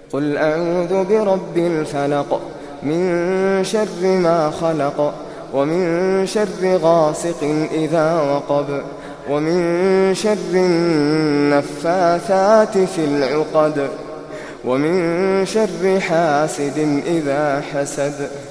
قل أعوذ برب الفلق من شر ما خلق ومن شر غاسق إذا وقب ومن شر النفاثات في العقد ومن شر حاسد إذا حسد.